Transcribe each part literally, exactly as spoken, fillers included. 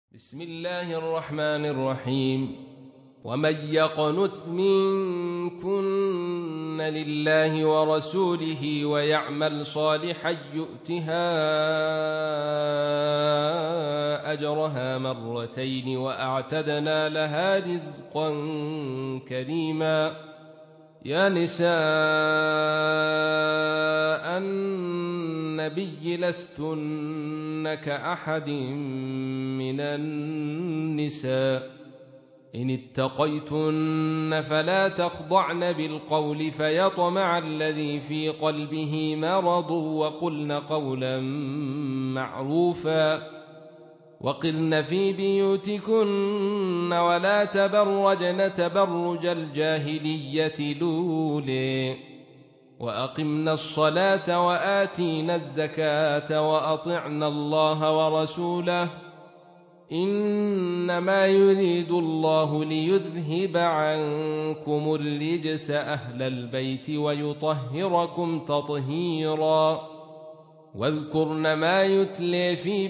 بسم الله الرحمن الرحيم. ومن يقنت منكن لله ورسوله ويعمل صالحا يؤتها أجرها مرتين وأعتدنا لها رزقا كريما. يا نساء النبي لستن كأحد من النساء إن اتقيتن فلا تخضعن بالقول فيطمع الذي في قلبه مرض وقلن قولا معروفا وقرن في بيوتكن ولا تبرجن تبرج الجاهلية الأولى وأقمنا الصلاة وآتينا الزكاة وأطعنا الله ورسوله إنما يريد الله ليذهب عنكم الرجس أهل البيت ويطهركم تطهيرا. واذكرن ما يتلي في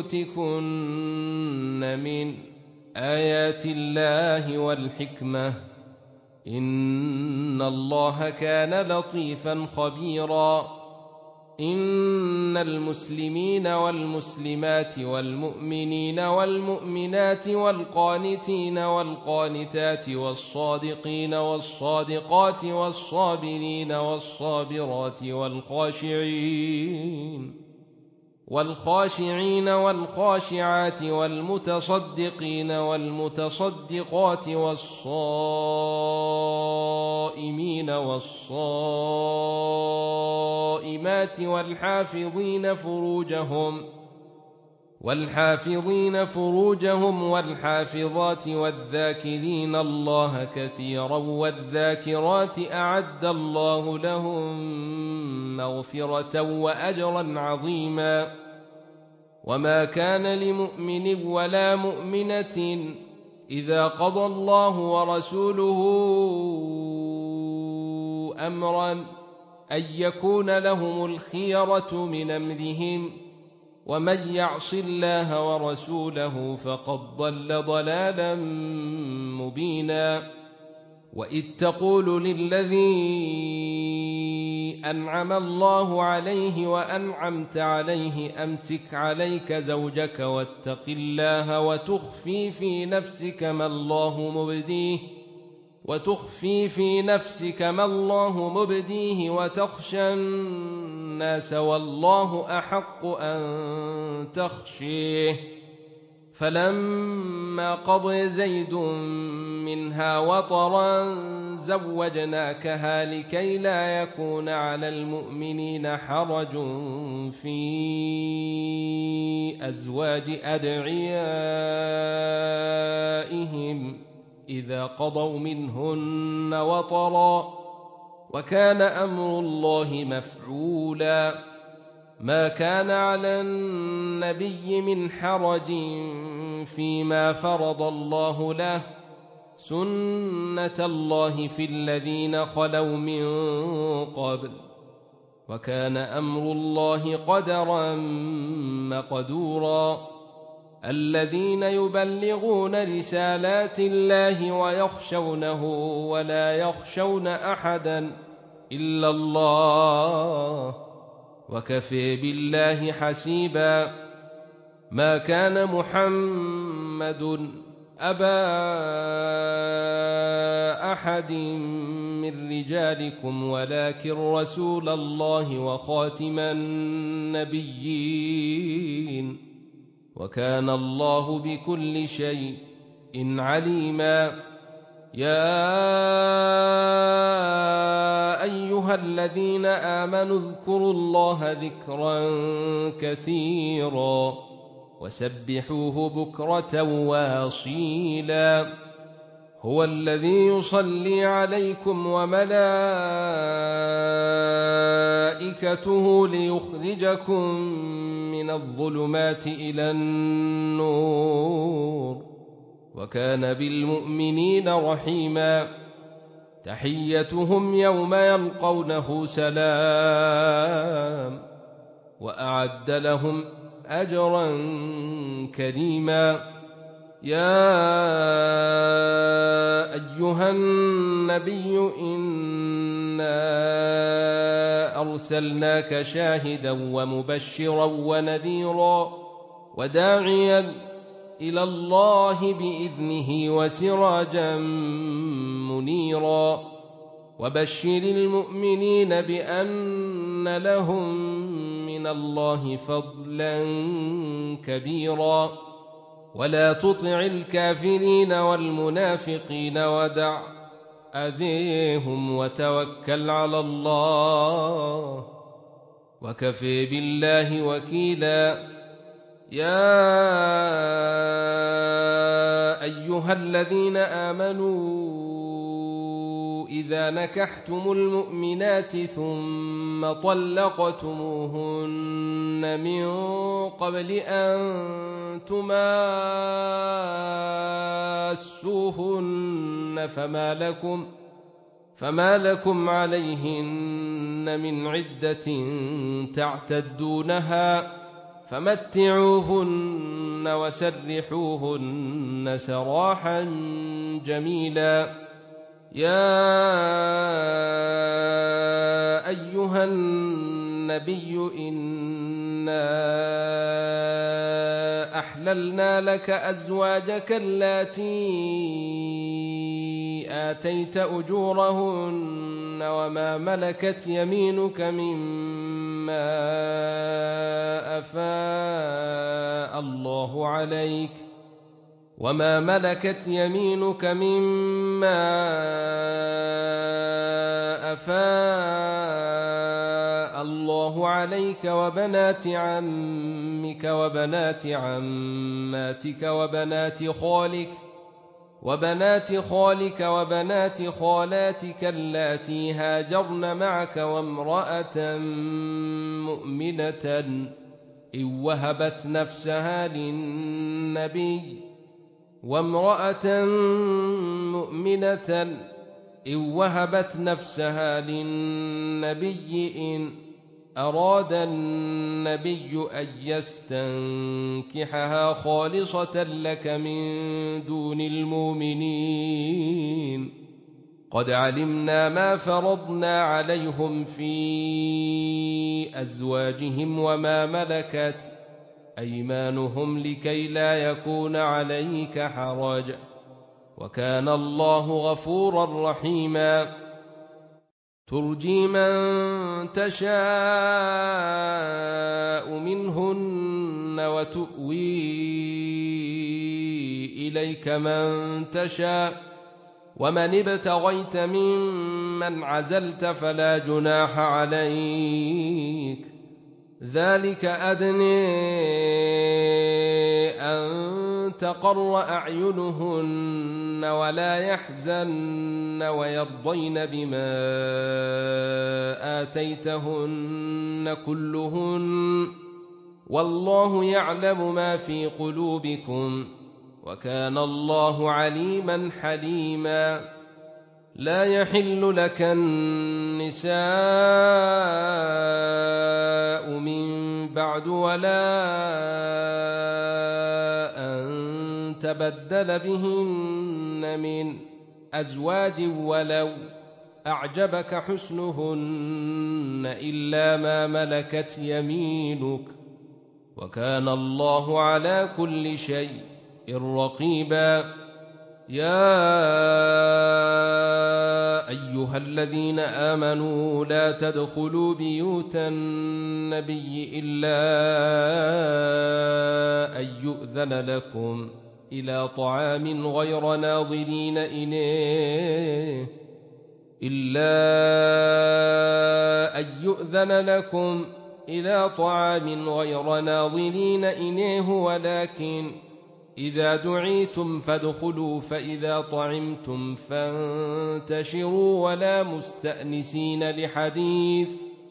بيوتكن من آيات الله والحكمة إن الله كان لطيفا خبيرا. إن المسلمين والمسلمات والمؤمنين والمؤمنات والقانتين والقانتات والصادقين والصادقات والصابرين والصابرات والخاشعين والخاشعين والخاشعات والمتصدقين والمتصدقات والصائمين والصائمات والحافظين فروجهم والحافظين فروجهم والحافظات والذاكرين الله كثيرا والذاكرات أعد الله لهم مغفرة وأجرا عظيما. وما كان لمؤمن ولا مؤمنة إذا قضى الله ورسوله أمرا أن يكون لهم الخيرة من أمرهم ومن يعص الله ورسوله فقد ضل ضلالا مبينا. وإذ تقول للذي أنعم الله عليه وأنعمت عليه أمسك عليك زوجك واتق الله وتخفي في نفسك ما الله مبديه وتخفي في نفسك ما الله مبديه وتخشى الناس والله أحق أن تخشيه. فلما قضى زيد منها وطرا زوجناكها لكي لا يكون على المؤمنين حرج في أزواج أدعيائهم إذا قضوا منهن وطرا وكان أمر الله مفعولا. ما كان على النبي من حرج فيما فرض الله له سنة الله في الذين خلوا من قبل وكان أمر الله قدرا مقدورا. الذين يبلغون رسالات الله ويخشونه ولا يخشون أحدا إلا الله وكفى بالله حسيبا. ما كان محمد أبا أحد من رجالكم ولكن رسول الله وخاتم النبيين وكان الله بكل شيء عليما. يا أيها الذين آمنوا اذكروا الله ذكرا كثيرا وسبحوه بكرة واصيلا. هو الذي يصلي عليكم وملائكته ليخرجكم من الظلمات إلى النور وكان بالمؤمنين رحيما. تحيتهم يوم يلقونه سلام وأعد لهم أجرا كريما. يا أيها النبي إنا أرسلناك شاهدا ومبشرا ونذيرا وداعيا إلى الله بإذنه وسراجا منيرا وبشر المؤمنين بأن لهم من الله فضلا كبيرا ولا تطع الكافرين والمنافقين ودع أذيهم وتوكل على الله وكفى بالله وكيلا يا أيها الذين آمنوا إذا نكحتم المؤمنات ثم طلقتموهن من قبل أن تماسوهن فما لكم فما لكم عليهن من عدة تعتدونها فمتعوهن وسرحوهن سراحا جميلا يا أيها النبي إنا أحللنا لك أزواجك اللاتي آتيت أجورهن وما ملكت يمينك مما أفاء الله عليك وما ملكت يمينك مما أفاء الله عليك وبنات عمك وبنات عماتك وبنات خالك وبنات خالك وبنات خالاتك اللاتي هاجرن معك وامرأة مؤمنة إن وهبت نفسها للنبي وامرأة مؤمنة إن وهبت نفسها للنبي إن أراد النبي أن يستنكحها خالصة لك من دون المؤمنين قد علمنا ما فرضنا عليهم في أزواجهم وما ملكت أيمانهم لكي لا يكون عليك حرج وكان الله غفورا رحيما ترجي من تشاء منهن وتؤوي إليك من تشاء ومن ابتغيت ممن عزلت فلا جناح عليك ذلك أدنى أن تقر أعينهن ولا يحزن ويرضين بما آتيتهن كلهن والله يعلم ما في قلوبكم وكان الله عليما حليما لا يحل لك النساء من بعد ولا أن تبدل بهن من أزواج ولو أعجبك حسنهن إلا ما ملكت يمينك وكان الله على كل شيء رقيبا يا أيها الذين آمنوا لا تدخلوا بيوت النبي إلا أن يؤذن لكم إلى طعام غير ناظرين إنيه إلا أن يؤذن لكم إلى طعام غير ناظرين إنيه ولكن إذا دعيتم فادخلوا فإذا طعمتم فانتشروا ولا مستأنسين لحديث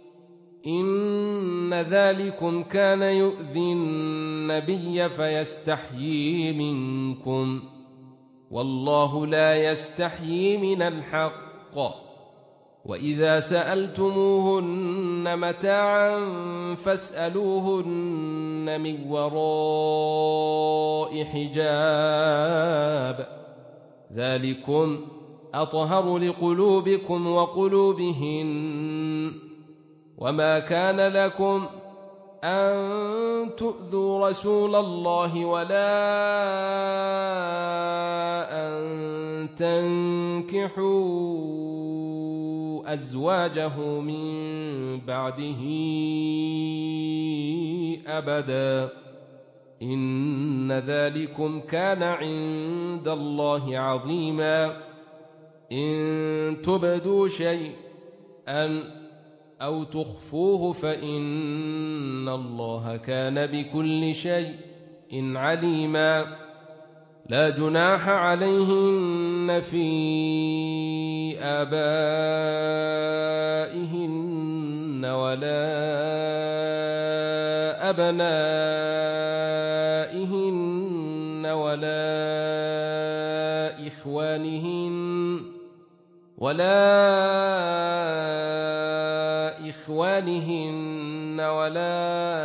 إن ذلكم كان يؤذي النبي فيستحيي منكم والله لا يستحيي من الحق وإذا سألتموهن متاعا فاسألوهن من وراء حجاب ذلكم أطهر لقلوبكم وقلوبهن. وما كان لكم أن تؤذوا رسول الله ولا أن تنكحوا أزواجه من بعده أبدا إن ذلكم كان عند الله عظيما. إن تبدوا شيئا أو تخفوه فإن الله كان بكل شيء عليما. لا جناح عليهن في آبائهن ولا أبنائهن ولا إخوانهن ولا إخوانهن ولا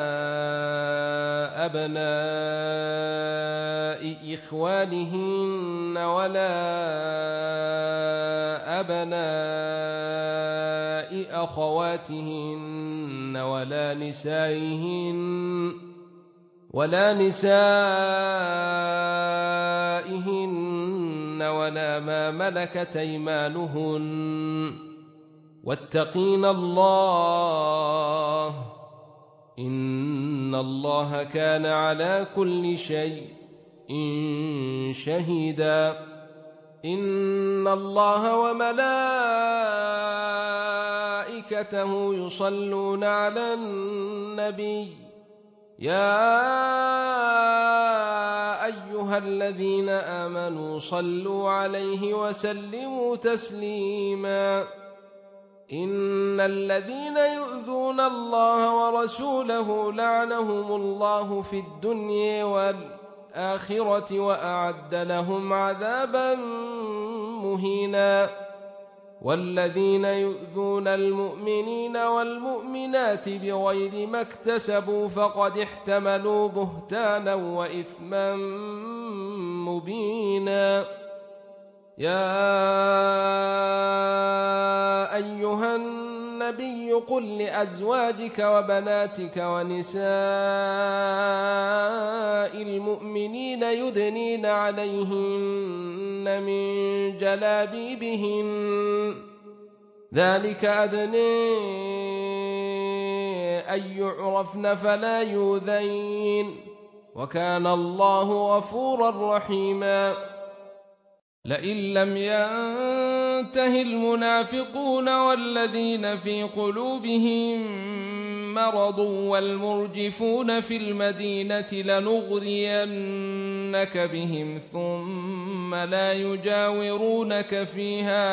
أبناء إخوانهن ولا أبناء أخواتهن ولا نسائهن ولا نسائهن ولا ما ملكت أيمانهن واتقين الله إن الله كان على كل شيء شهيدا. إن الله وملائكته يصلون على النبي يا أيها الذين آمنوا صلوا عليه وسلموا تسليما. إن الذين يؤذون الله ورسوله لعنهم الله في الدنيا والآخرة وأعد لهم عذابا مهينا. والذين يؤذون المؤمنين والمؤمنات بغير ما اكتسبوا فقد احتملوا بهتانا وإثما مبينا. يا أيها النبي قل لأزواجك وبناتك ونساء المؤمنين يدنين عليهن من جلابيبهن ذلك أدنى أن يعرفن فلا يؤذين وكان الله غفورا رحيما. لئن لم ينته المنافقون والذين في قلوبهم مرض والمرجفون في المدينة لنغرينك بهم ثم لا يجاورونك فيها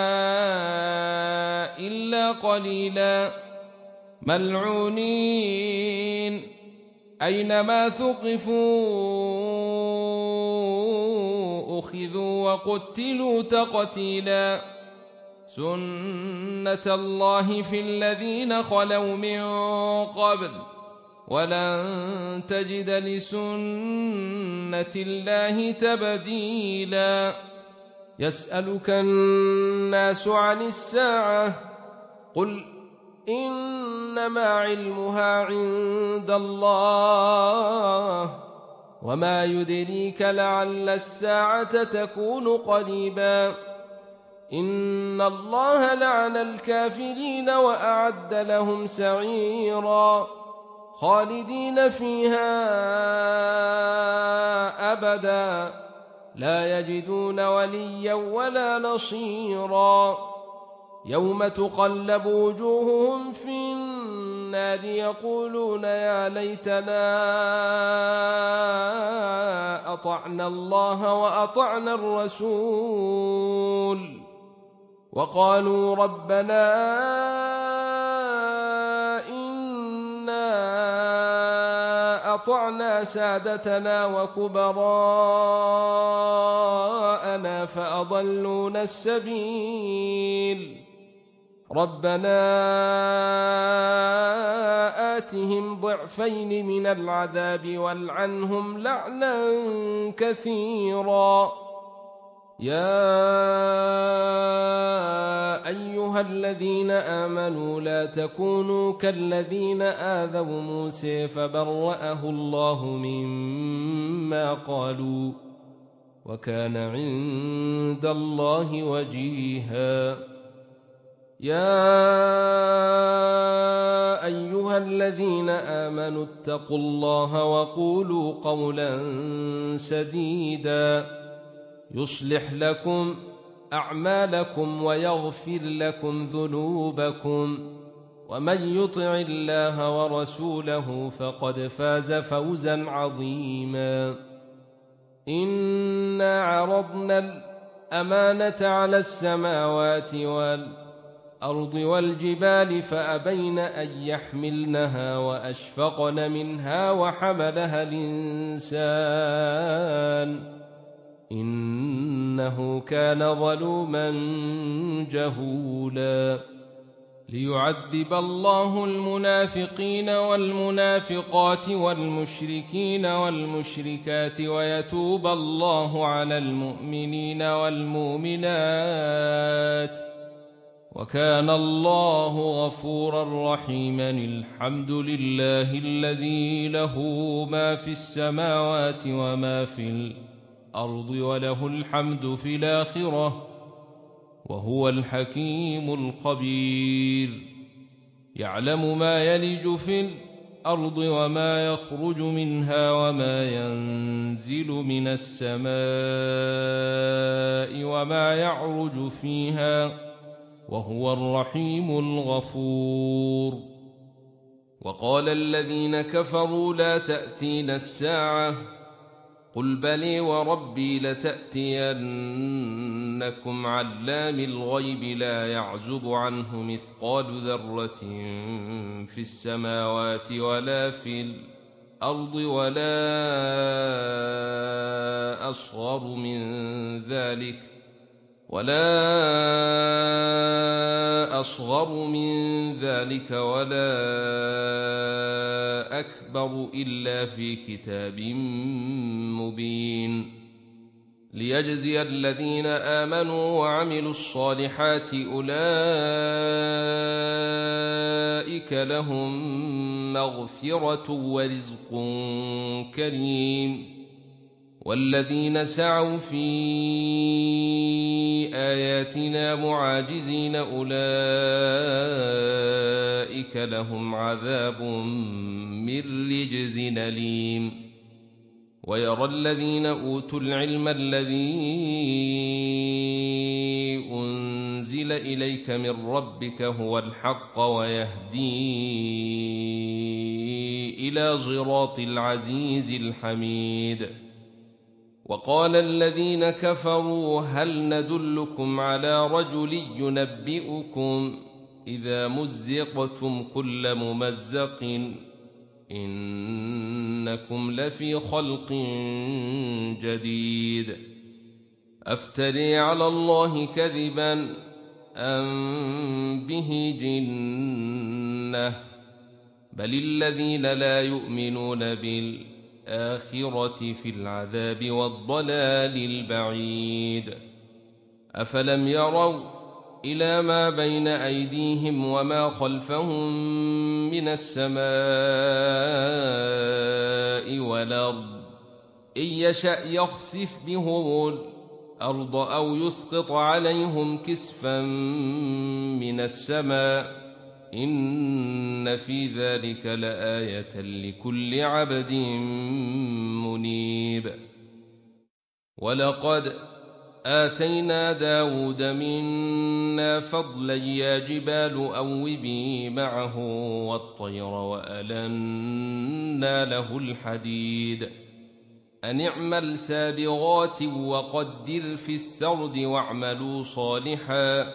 إلا قليلا ملعونين أينما ثقفوا أخذوا وقتلوا تقتيلا. سنة الله في الذين خلوا من قبل ولن تجد لسنة الله تبديلا. يسألك الناس عن الساعة قل إنما علمها عند الله وما يدريك لعل الساعة تكون قريبا. إن الله لعن الكافرين وأعد لهم سعيرا خالدين فيها أبدا لا يجدون وليا ولا نصيرا. يوم تقلب وجوههم في النار يقولون يا ليتنا أطعنا الله وأطعنا الرسول وقالوا ربنا إنا أطعنا سادتنا وكبراءنا فأضلونا السبيل ربنا آتهم ضعفين من العذاب والعنهم لعنا كثيرا. يا أيها الذين آمنوا لا تكونوا كالذين آذوا موسى فبرأه الله مما قالوا وكان عند الله وجيها. يا أيها الذين آمنوا اتقوا الله وقولوا قولا سديدا يصلح لكم أعمالكم ويغفر لكم ذنوبكم ومن يطع الله ورسوله فقد فاز فوزا عظيما. إنا عرضنا الأمانة على السماوات والأرض والجبال فأبين أن يحملنها وأشفقن منها وحملها الإنسان إنه كان ظلوما جهولا. ليعذب الله المنافقين والمنافقات والمشركين والمشركات ويتوب الله على المؤمنين والمؤمنات وكان الله غفورا رحيما. الحمد لله الذي له ما في السماوات وما في الأرض وله الحمد في الآخرة وهو الحكيم الخبير. يعلم ما يلج في الأرض وما يخرج منها وما ينزل من السماء وما يعرج فيها وهو الرحيم الغفور. وقال الذين كفروا لا تأتينا الساعة قل بلي وربي لتأتينكم علام الغيب لا يعزب عنه مثقال ذرة في السماوات ولا في الأرض ولا أصغر من ذلك ولا أصغر من ذلك ولا أكبر إلا في كتاب مبين. ليجزي الذين آمنوا وعملوا الصالحات أولئك لهم مغفرة ورزق كريم. والذين سعوا في آياتنا معاجزين أولئك لهم عذاب من رجز أليم. ويرى الذين أوتوا العلم الذي أنزل إليك من ربك هو الحق ويهدي إلى صراط العزيز الحميد. وقال الذين كفروا هل ندلكم على رجل ينبئكم إذا مزقتم كل ممزق إنكم لفي خلق جديد. أفتري على الله كذبا أم به جنة بل الذين لا يؤمنون بالآخرة في العذاب والضلال البعيد. أفلم يروا إلى ما بين أيديهم وما خلفهم من السماء والأرض إن يشأ يخسف بهم الأرض أو يسقط عليهم كسفا من السماء إن في ذلك لآية لكل عبد منيب. ولقد آتينا داود منا فضلا يا جبال أوبي معه والطير وألنا له الحديد أن اعمل سابغات وقدر في السرد واعملوا صالحا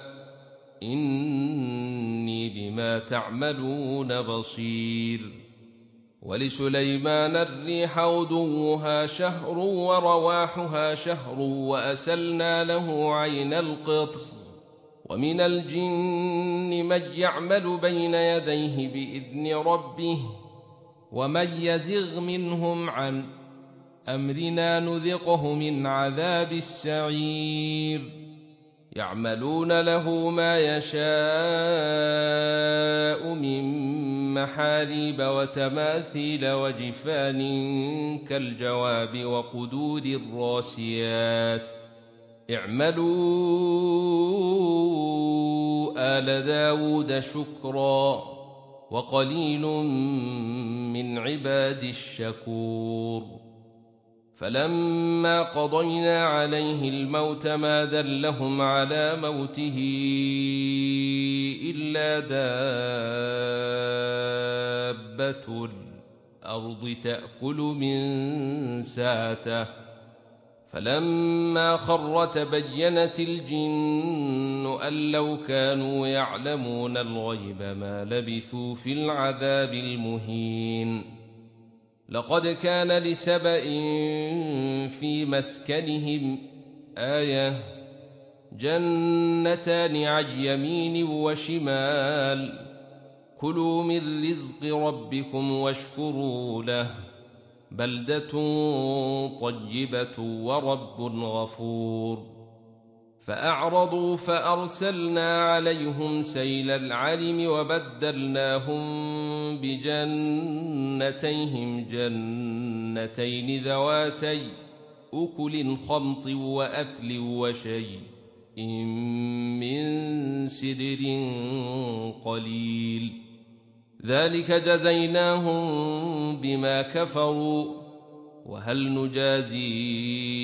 إني بما تعملون بصير. ولسليمان الريح غدوها شهر ورواحها شهر وأسلنا له عين القطر ومن الجن من يعمل بين يديه بإذن ربه ومن يزغ منهم عن أمرنا نذقه من عذاب السعير يعملون له ما يشاء من محاريب وتماثيل وجفان كالجواب وقدور الراسيات اعملوا آل داود شكرا وقليل من عبادي الشكور فلما قضينا عليه الموت ما دلهم على موته إلا دابة الأرض تأكل من ساته فلما خر تبينت الجن أن لو كانوا يعلمون الغيب ما لبثوا في العذاب المهين لقد كان لسبإ في مسكنهم آية جنتان عن يمين وشمال كلوا من رزق ربكم واشكروا له بلدة طيبة ورب غفور فأعرضوا فأرسلنا عليهم سيل العرم وبدلناهم بجنتيهم جنتين ذواتي أكل خمط وأثل وشيء من سدر قليل ذلك جزيناهم بما كفروا وهل نجازي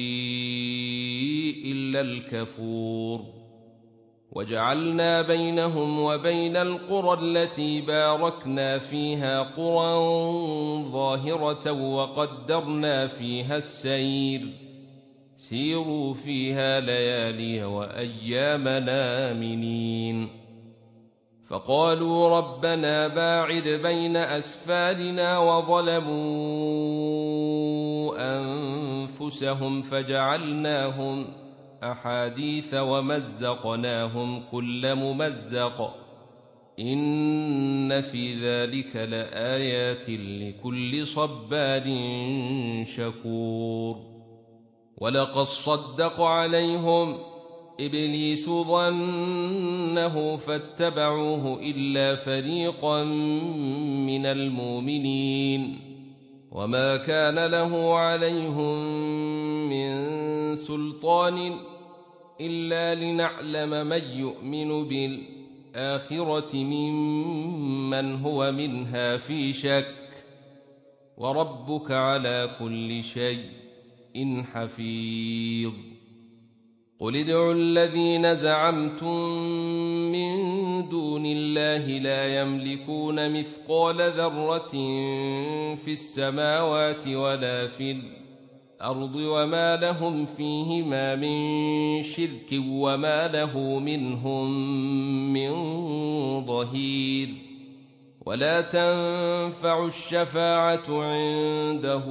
إلا الكفور وجعلنا بينهم وبين القرى التي باركنا فيها قرى ظاهرة وقدرنا فيها السير سيروا فيها ليالي وأيامنا آمنين فقالوا ربنا باعد بين أسفارنا وظلموا أنفسهم فجعلناهم أحاديث ومزقناهم كل ممزق إن في ذلك لآيات لكل صبار شكور ولقد صدق عليهم إبليس ظنه فاتبعوه إلا فريقا من المؤمنين وما كان له عليهم من سلطان إلا لنعلم من يؤمن بالآخرة ممن هو منها في شك وربك على كل شيء حفيظ قل ادعوا الذين زعمتم من دون الله لا يملكون مثقال ذرة في السماوات ولا في الأرض وما لهم فيهما من شرك وما له منهم من ظهير ولا تنفع الشفاعة عنده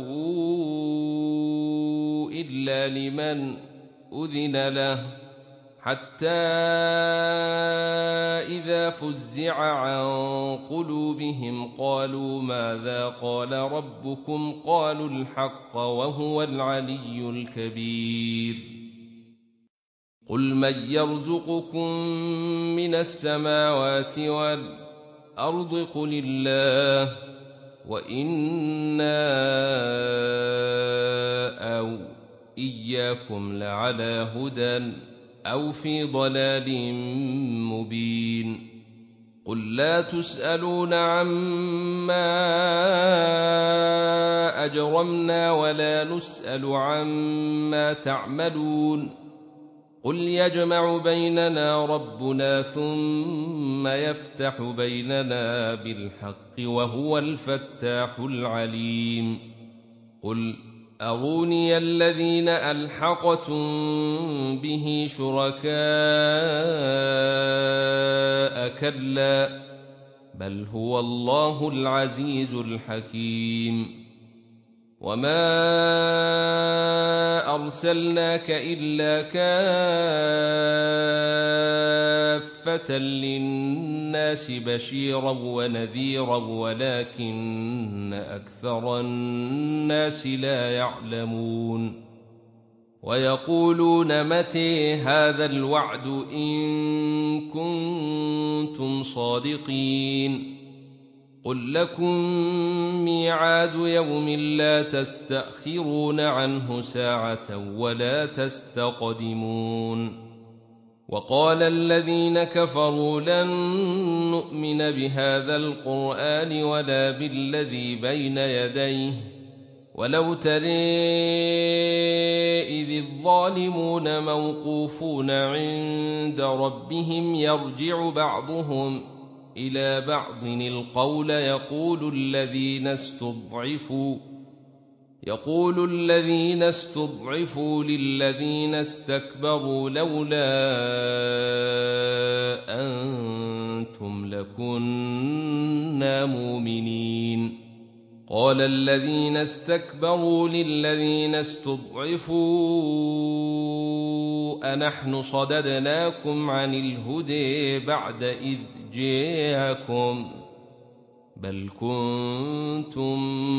إلا لمن أذن له حتى إذا فزع عن قلوبهم قالوا ماذا قال ربكم قالوا الحق وهو العلي الكبير قل من يرزقكم من السماوات والأرض قل الله وإنا أو إياكم لعلى هدى أو في ضلال مبين قل لا تسألون عما أجرمنا ولا نسأل عما تعملون قل يجمع بيننا ربنا ثم يفتح بيننا بالحق وهو الفتاح العليم قل أروني الذين ألحقتم به شركاء كلا بل هو الله العزيز الحكيم وما أرسلناك إلا كافة للناس بشيرا ونذيرا ولكن أكثر الناس لا يعلمون ويقولون متى هذا الوعد إن كنتم صادقين قل لكم ميعاد يوم لا تستأخرون عنه ساعة ولا تستقدمون وقال الذين كفروا لن نؤمن بهذا القرآن ولا بالذي بين يديه ولو ترى إذ الظالمون موقوفون عند ربهم يرجع بعضهم إلى بعض القول يقول الذين استضعفوا يقول الذين استضعفوا للذين استكبروا لولا أنتم لكنا مؤمنين قال الذين استكبروا للذين استضعفوا أنحن صددناكم عن الهدى بعد إذ جاءكم بل كنتم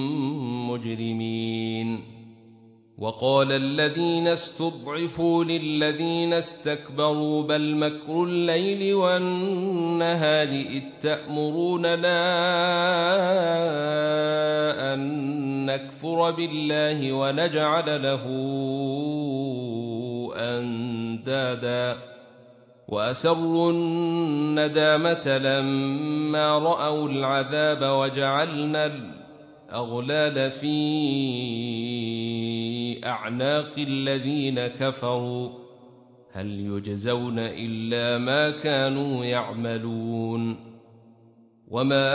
مجرمين وقال الذين استضعفوا للذين استكبروا بل مكر الليل والنهار إذ تأمروننا أن نكفر بالله ونجعل له أندادا وأسروا الندامة لما رأوا العذاب وجعلنا الأغلال في أعناق الذين كفروا هل يجزون إلا ما كانوا يعملون وما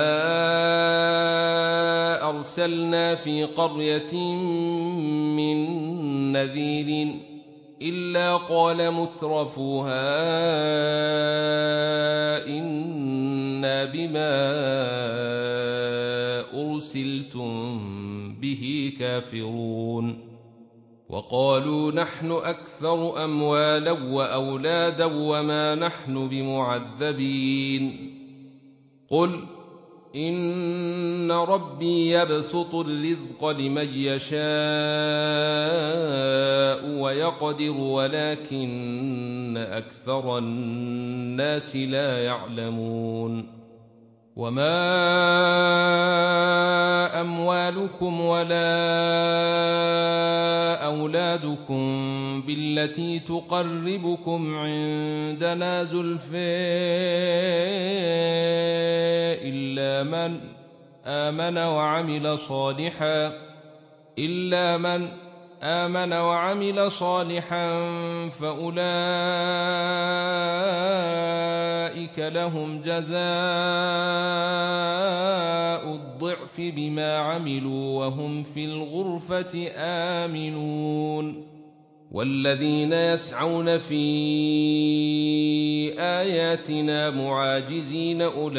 أرسلنا في قرية من نذير إلا قال مترفوها إنا بما أرسلتم به كافرون وقالوا نحن أكثر أموالا وأولادا وما نحن بمعذبين قل إن ربي يبسط الرزق لمن يشاء ويقدر ولكن أكثر الناس لا يعلمون وما أموالكم ولا أولادكم بالتي تقربكم عندنا زلفى إلا من آمن وعمل صالحا إلا من آمن وعمل صالحا فأولئك لهم جزاء الضعف بما عملوا وهم في الغرفة آمنون والذين يسعون في آياتنا معاجزين أولئك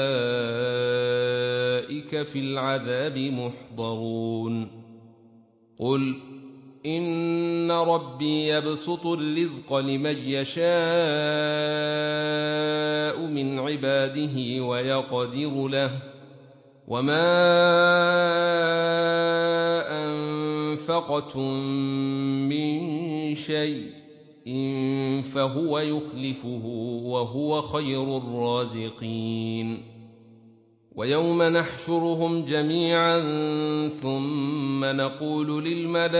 في العذاب محضرون قل إن ربي يبسط الرزق لمن يشاء من عباده ويقدر له وما أنفقتم من شيء إن فهو يخلفه وهو خير الرازقين ويوم نحشرهم جميعا ثم نقول للملائكة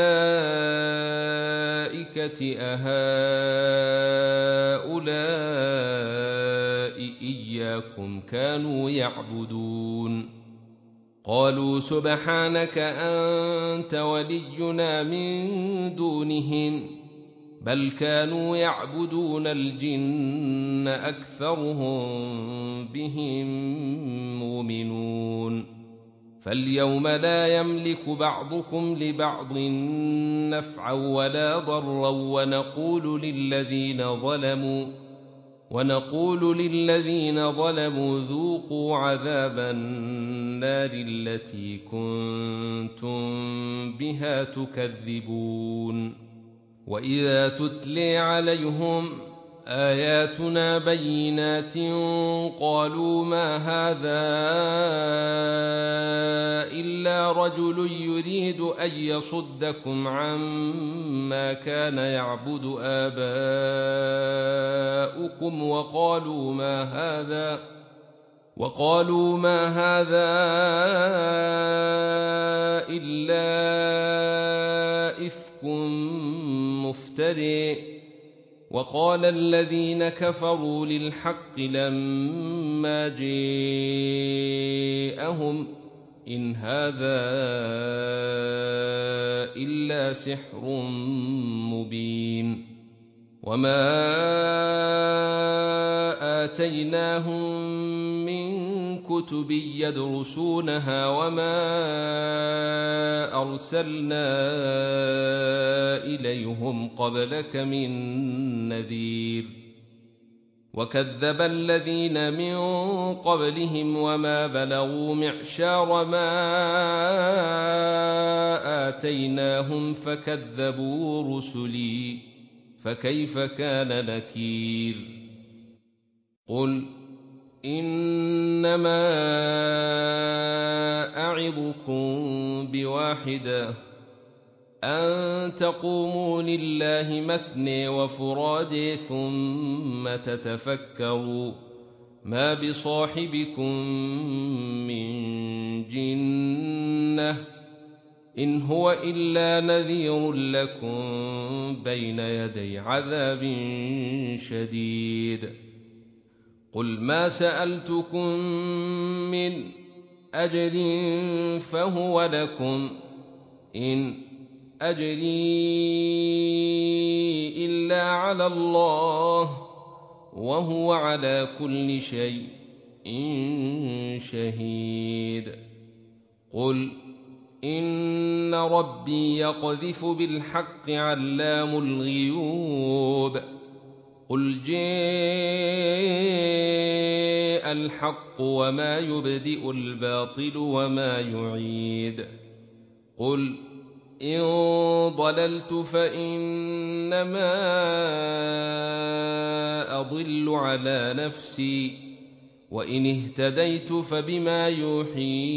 أهؤلاء إياكم كانوا يعبدون قالوا سبحانك أنت ولينا من دونهم بل كانوا يعبدون الجن أكثرهم بهم مؤمنون فاليوم لا يملك بعضكم لبعض نفعا ولا ضرا ونقول للذين ظلموا ونقول للذين ظلموا ذوقوا عذاب النار التي كنتم بها تكذبون وإذا تتلي عليهم آياتنا بينات قالوا ما هذا إلا رجل يريد أن يصدكم عما كان يعبد آباؤكم وقالوا ما هذا وقالوا ما هذا إلا إفك مفتري وقال الذين كفروا للحق لما جاءهم إن هذا إلا سحر مبين وما آتيناهم من كتب يدرسونها وما أرسلنا إليهم قبلك من نذير وكذب الذين من قبلهم وما بلغوا معشار ما آتيناهم فكذبوا رسلي فكيف كان نكير قل إنما أعظكم بواحدة أن تقوموا لله مثني وفرادي ثم تتفكروا ما بصاحبكم من جنة إن هو إلا نذير لكم بين يدي عذاب شديد قل ما سألتكم من أجر فهو لكم إن أجري إلا على الله وهو على كل شيء شهيد قل إن ربي يقذف بالحق علام الغيوب قل جاء الحق وما يبدئ الباطل وما يعيد قل إن ضللت فإنما أضل على نفسي وإن اهتديت فبما يوحي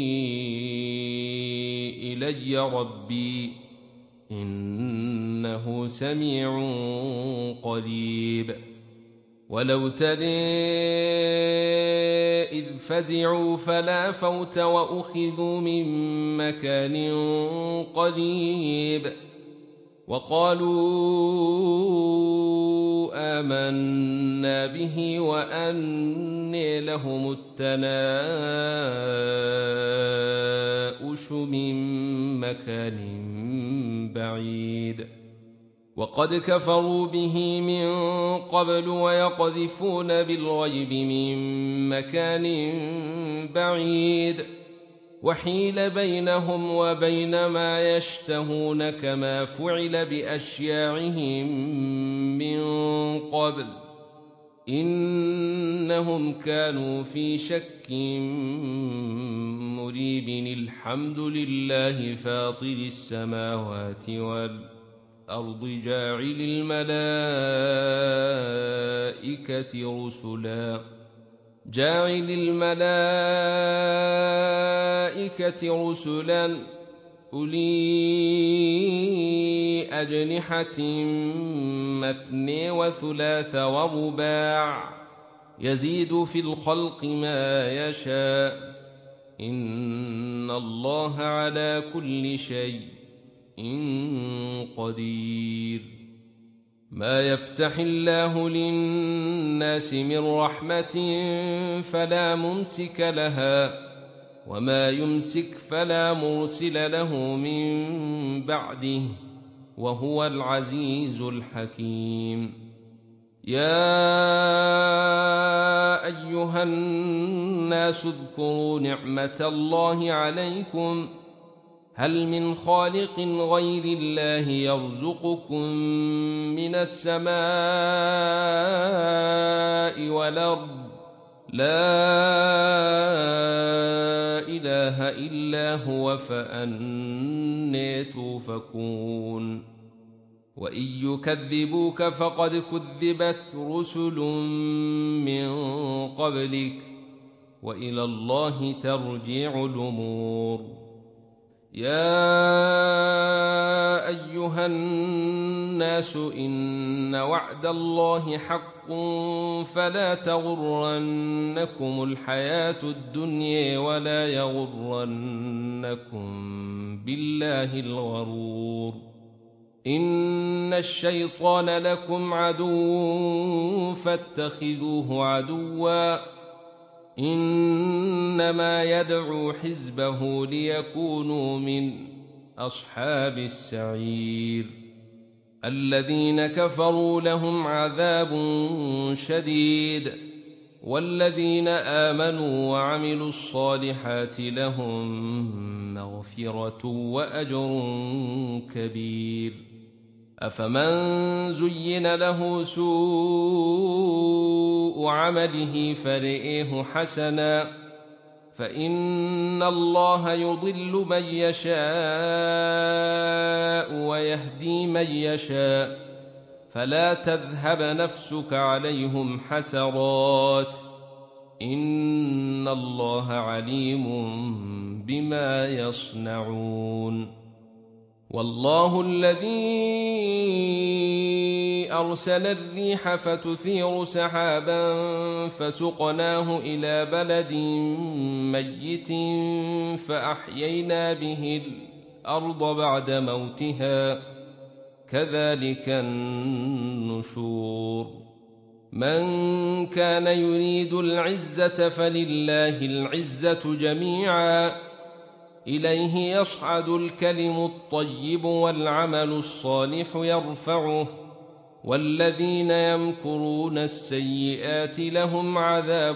إلي ربي إنه سميع قريب ولو ترى إذ فزعوا فلا فوت وأخذوا من مكان قريب وقالوا آمنا به وأنى لهم التناؤش من مكان بعيد وقد كفروا به من قبل ويقذفون بالغيب من مكان بعيد وحيل بينهم وبين ما يشتهون كما فعل بأشياعهم من قبل إنهم كانوا في شك مريب الحمد لله فاطر السماوات والأرض جاعل الملائكة رسلا جاعل الملائكة رسلا أولي أجنحة مثني وثلاث ورباع يزيد في الخلق ما يشاء إن الله على كل شيء قدير ما يفتح الله للناس من رحمة فلا ممسك لها وما يمسك فلا مرسل له من بعده وهو العزيز الحكيم يا أيها الناس اذكروا نعمة الله عليكم هل من خالق غير الله يرزقكم من السماء والأرض؟ لا إله إلا هو فأنى توفكون. وإن يكذبوك فقد كذبت رسل من قبلك وإلى الله ترجع الأمور. يا أيها الناس إن وعد الله حق فلا تغرنكم الحياة الدنيا ولا يغرنكم بالله الغرور. إن الشيطان لكم عدو فاتخذوه عدوا إنما يدعو حزبه ليكونوا من أصحاب السعير. الذين كفروا لهم عذاب شديد والذين آمنوا وعملوا الصالحات لهم مغفرة وأجر كبير. أفمن زين له سوء عمله فرئه حسنا فإن الله يضل من يشاء ويهدي من يشاء فلا تذهب نفسك عليهم حسرات إن الله عليم بما يصنعون. والله الذي أرسل الريح فتثير سحابا فسقناه إلى بلد ميت فأحيينا به الأرض بعد موتها كذلك النشور. من كان يريد العزة فلله العزة جميعا إليه يصعد الكلم الطيب والعمل الصالح يرفعه والذين يمكرون السيئات لهم عذاب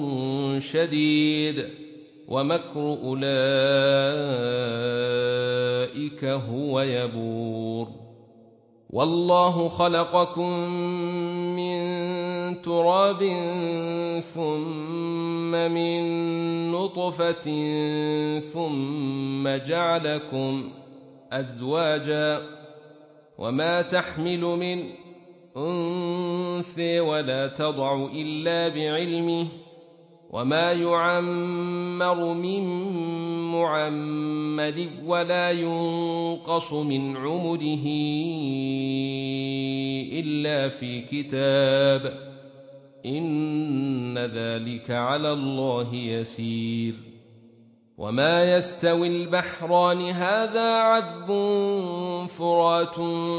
شديد ومكر أولئك هو يبور. والله خلقكم من تراب ثم من نطفة ثم جعلكم أزواجا وما تحمل من أنثى ولا تضع إلا بعلمه وما يعمر من معمر ولا ينقص من عمره إلا في كتاب إن ذلك على الله يسير. وما يستوي البحران هذا عذب فرات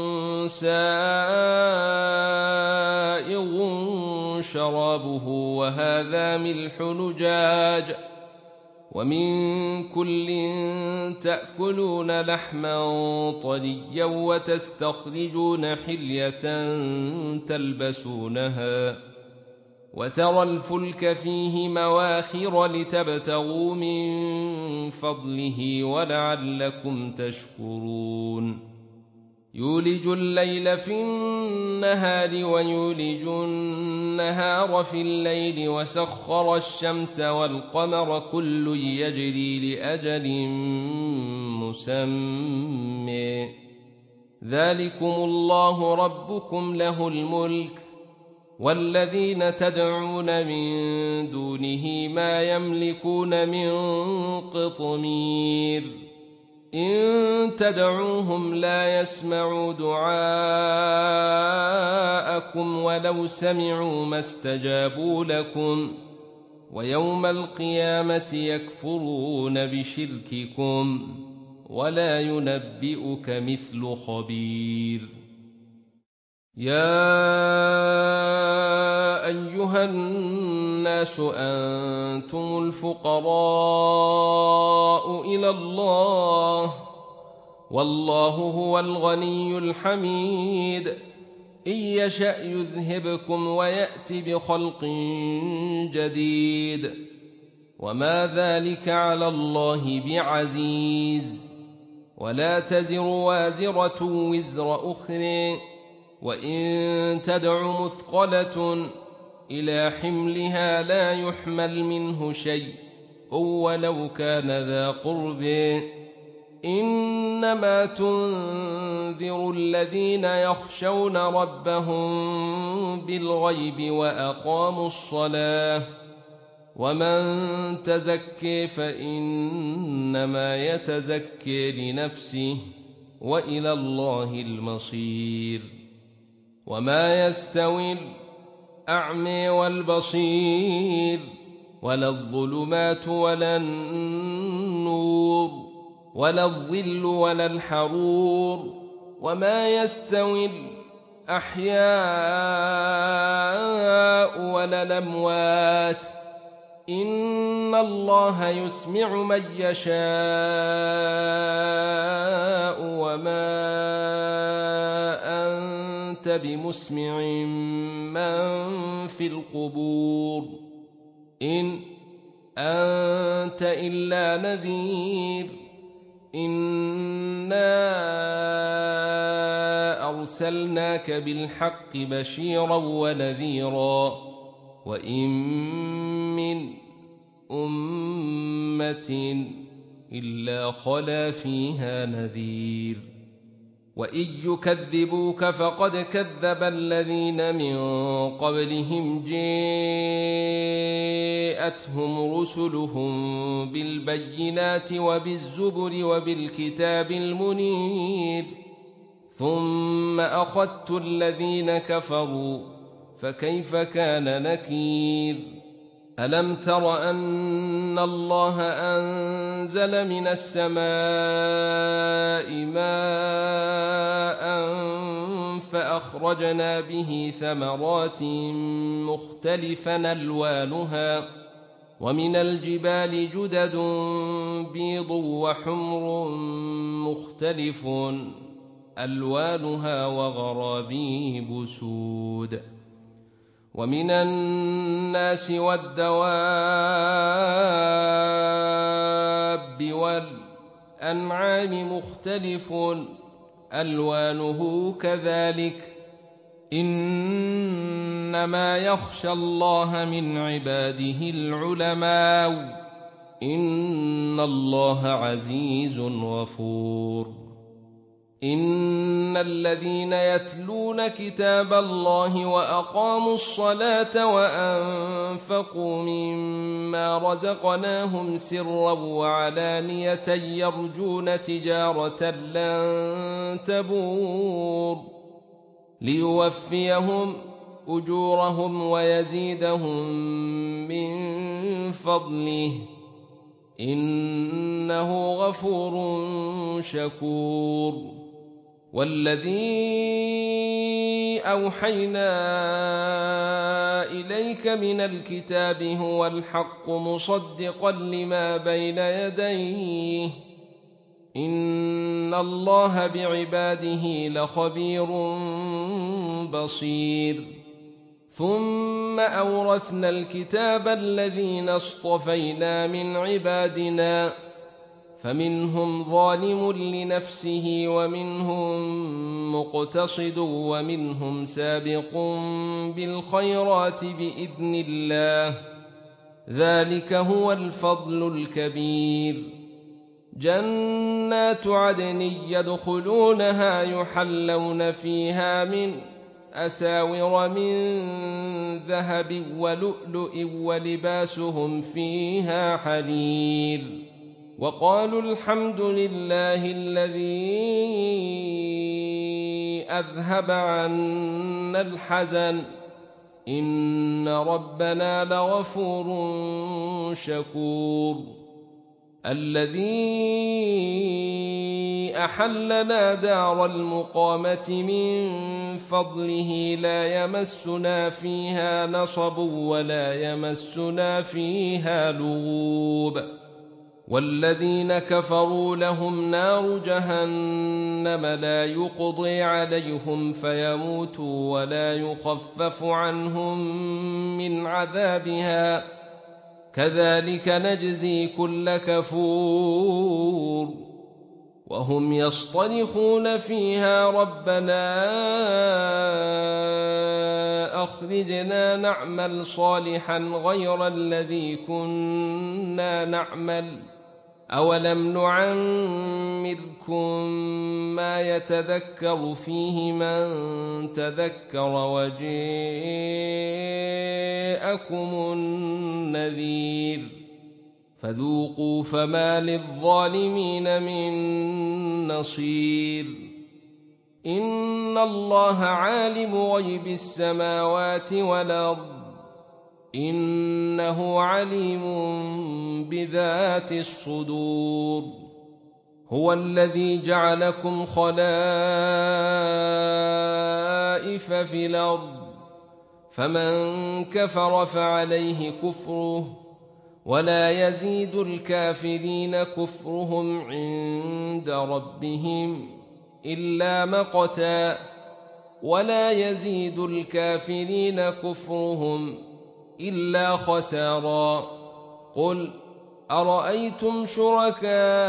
سائغ شرابه وهذا ملح نجاج ومن كل تأكلون لحما طريا وتستخرجون حلية تلبسونها وترى الفلك فيه مواخر لتبتغوا من فضله ولعلكم تشكرون. يولج الليل في النهار ويولج النهار في الليل وسخر الشمس والقمر كل يجري لأجل مسمى ذلكم الله ربكم له الملك والذين تدعون من دونه ما يملكون من قطمير إن تدعوهم لا يسمعوا دعاءكم ولو سمعوا ما استجابوا لكم ويوم القيامة يكفرون بشرككم ولا ينبئك مثل خبير. يا أيها الناس أنتم الفقراء إلى الله والله هو الغني الحميد. إن يشأ يذهبكم ويأت بخلق جديد وما ذلك على الله بعزيز. ولا تزر وازرة وزر أخرى، وإن تدع مثقلة إلى حملها لا يحمل منه شيء ولو كان ذا قرب. إنما تنذر الذين يخشون ربهم بالغيب وأقاموا الصلاة، ومن تزكي فإنما يتزكي لنفسه وإلى الله المصير. وما يستوي الأعمى والبصير ولا الظلمات ولا النور ولا الظل ولا الحرور، وما يستوي الأحياء ولا الأموات، إن الله يسمع من يشاء وما أنت بمسمع من في القبور، إن أنت إلا نذير. إنا أرسلناك بالحق بشيرا ونذيرا، وإن من أمة إلا خلا فيها نذير. وإن يكذبوك فقد كذب الذين من قبلهم جاءتهم رسلهم بالبينات وبالزبر وبالكتاب المنير، ثم أخذت الذين كفروا فكيف كان نكير. ألم تر أن الله أنزل من السماء ماء فأخرجنا به ثمرات مختلفا ألوانها، ومن الجبال جدد بيض وحمر مختلف ألوانها وغرابيب سود، ومن الناس والدواب والأنعام مختلف ألوانه كذلك، إنما يخشى الله من عباده العلماء، إن الله عزيز غفور. إن الذين يتلون كتاب الله وأقاموا الصلاة وأنفقوا مما رزقناهم سرا وعلانية يرجون تجارة لن تبور ليوفيهم أجورهم ويزيدهم من فضله، إنه غفور شكور. والذي أوحينا إليك من الكتاب هو الحق مصدقا لما بين يديه، إن الله بعباده لخبير بصير. ثم أورثنا الكتاب الذين اصطفينا من عبادنا، فمنهم ظالم لنفسه ومنهم مقتصد ومنهم سابق بالخيرات بإذن الله، ذلك هو الفضل الكبير. جنات عدن يدخلونها يحلون فيها من أساور من ذهب ولؤلؤ ولباسهم فيها حرير، وقالوا الحمد لله الذي أذهب عنا الحزن إن ربنا لغفور شكور. الذي أحلنا دار المقامة من فضله لا يمسنا فيها نصب ولا يمسنا فيها لغوب. والذين كفروا لهم نار جهنم لا يقضي عليهم فيموتوا ولا يخفف عنهم من عذابها، كذلك نجزي كل كفور. وهم يصطرخون فيها ربنا أخرجنا نعمل صالحا غير الذي كنا نعمل أولم نعمركم ما يتذكر فيه من تذكر وجاءكم النذير فذوقوا فما للظالمين من نصير إن الله عالم غيب السماوات والأرض إنه عليم بذات الصدور هو الذي جعلكم خلائف في الأرض فمن كفر فعليه كفره ولا يزيد الكافرين كفرهم عند ربهم إلا مقتا ولا يزيد الكافرين كفرهم إلا خسارا قل أرأيتم شركاءكم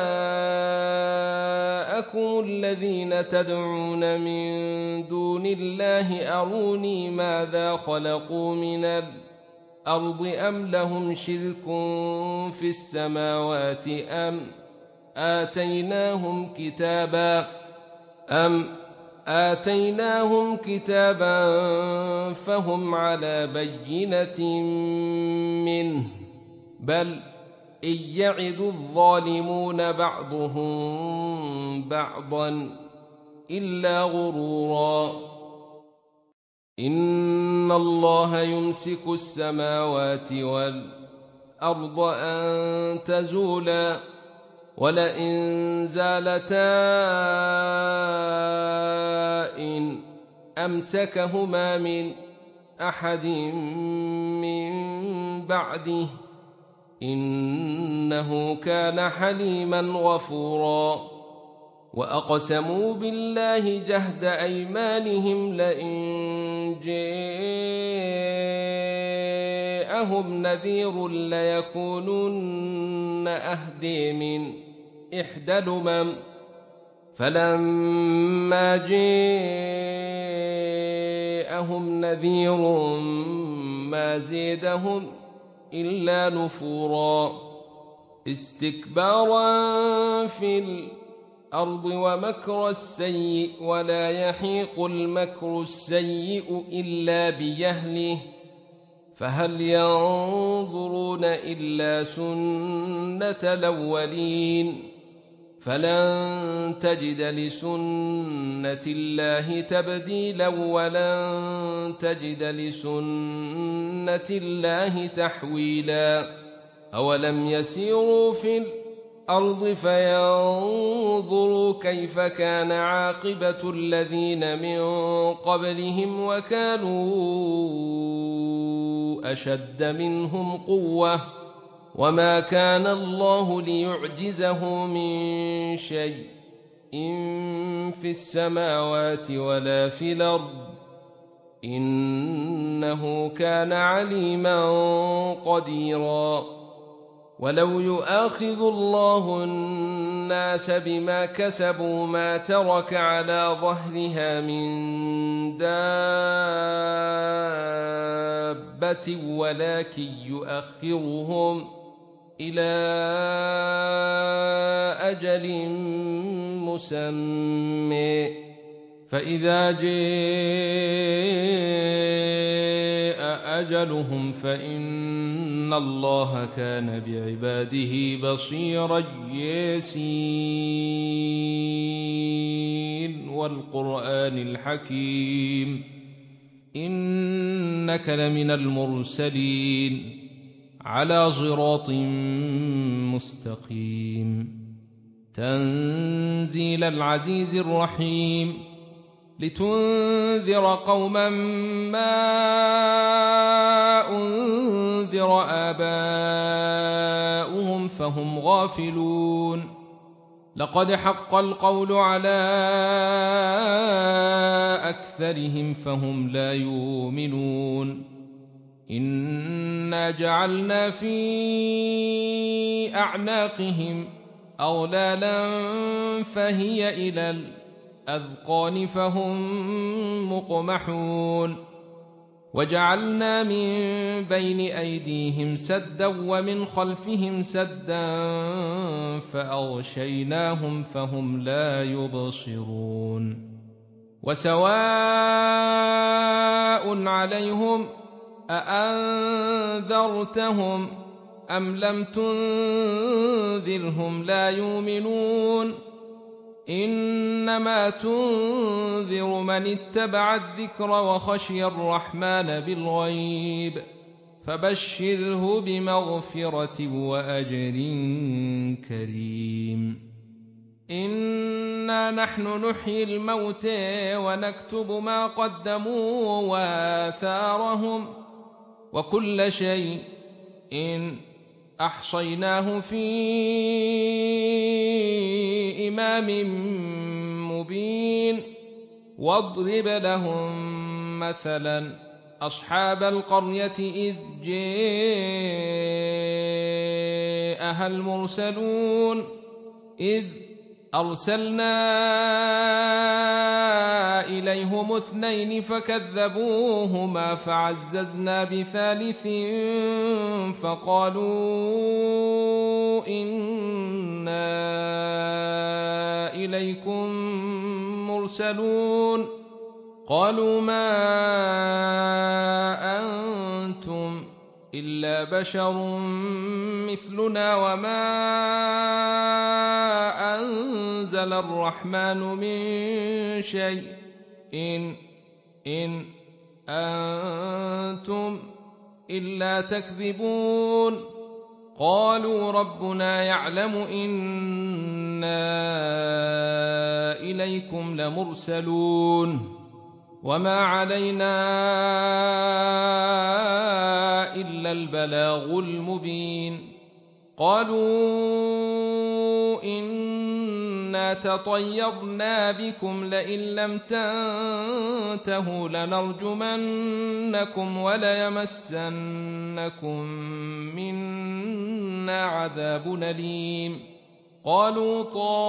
الذين تدعون من دون الله أروني ماذا خلقوا من الأرض أم لهم شرك في السماوات أم آتيناهم كتابا أم آتيناهم كتابا فهم على بينة منه بل إن يعد الظالمون بعضهم بعضا إلا غرورا إن الله يمسك السماوات والأرض أن تزولا ولئن زالتا إن أمسكهما من أحد من بعده إنه كان حليما غفورا وأقسموا بالله جهد أيمانهم لئن جاءهم نذير ليكونن أهدي من إحدى الأمم فلما جاءهم نذير ما زيدهم إلا نفورا استكبارا في الأرض ومكر السيء ولا يحيق المكر السيء إلا بأهله فهل ينظرون إلا سنة الأولين فلن تجد لسنة الله تبديلا ولن تجد لسنة الله تحويلا أولم يسيروا في الأرض فينظروا كيف كان عاقبة الذين من قبلهم وكانوا أشد منهم قوة وما كان الله ليعجزه من شيء إن في السماوات ولا في الأرض إنه كان عليما قديرا ولو يؤاخذ الله الناس بما كسبوا ما ترك على ظهرها من دابة ولكن يؤخرهم إلى أجل مسمى فإذا جاء أجلهم فإن الله كان بعباده بصيرا ياسين والقرآن الحكيم إنك لمن المرسلين على صراط مستقيم تنزيل العزيز الرحيم لتنذر قوما ما أنذر آباؤهم فهم غافلون لقد حق القول على أكثرهم فهم لا يؤمنون إنا جعلنا في أعناقهم أغلالا فهي إلى الأذقان فهم مقمحون وجعلنا من بين أيديهم سدا ومن خلفهم سدا فأغشيناهم فهم لا يبصرون وسواء عليهم أأنذرتهم أم لم تنذرهم لا يؤمنون إنما تنذر من اتبع الذكر وخشي الرحمن بالغيب فبشره بمغفرة وأجر كريم إنا نحن نحيي الموتى ونكتب ما قدموا وآثارهم وكل شيء إن أحصيناه في إمام مبين واضرب لهم مثلا أصحاب القرية إذ جاءها المرسلون إذ أرسلنا إليهم اثنين فكذبوهما فعززنا بثالث فقالوا إنا إليكم مرسلون قالوا ما أنتم إلا بشر مثلنا وما أنزل الرحمن من شيء إن إن أنتم إلا تكذبون قالوا ربنا يعلم إنا إليكم لمرسلون وما علينا إلا البلاغ المبين قالوا إنا تطيرنا بكم لئن لم تنتهوا لنرجمنكم وليمسنكم منا عذاب أليم قالوا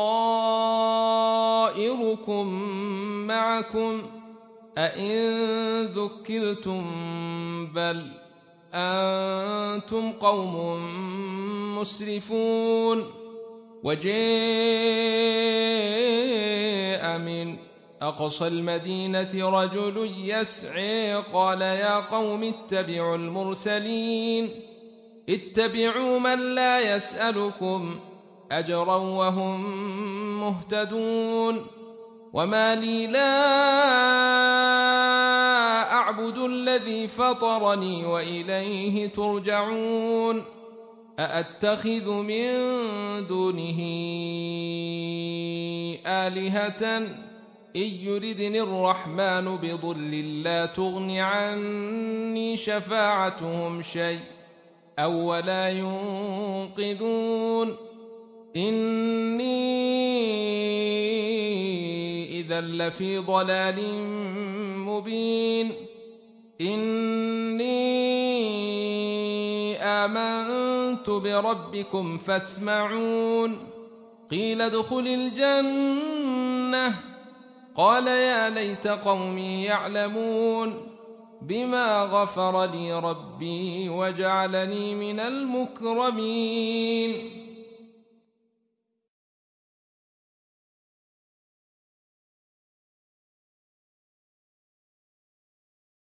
طائركم معكم أئن ذكرتم بل أنتم قوم مسرفون وجاء من أقصى المدينة رجل يسعى قال يا قوم اتبعوا المرسلين اتبعوا من لا يسألكم أجرا وهم مهتدون وما لي لا أعبد الذي فطرني وإليه ترجعون أأتخذ من دونه آلهة إن يردني الرحمن بضر لا تغن عني شفاعتهم شيء أو ولا ينقذون إني إذا لفي ضلال مبين إني آمنت بربكم فاسمعون قيل ادخل الجنة قال يا ليت قومي يعلمون بما غفر لي ربي وجعلني من المكرمين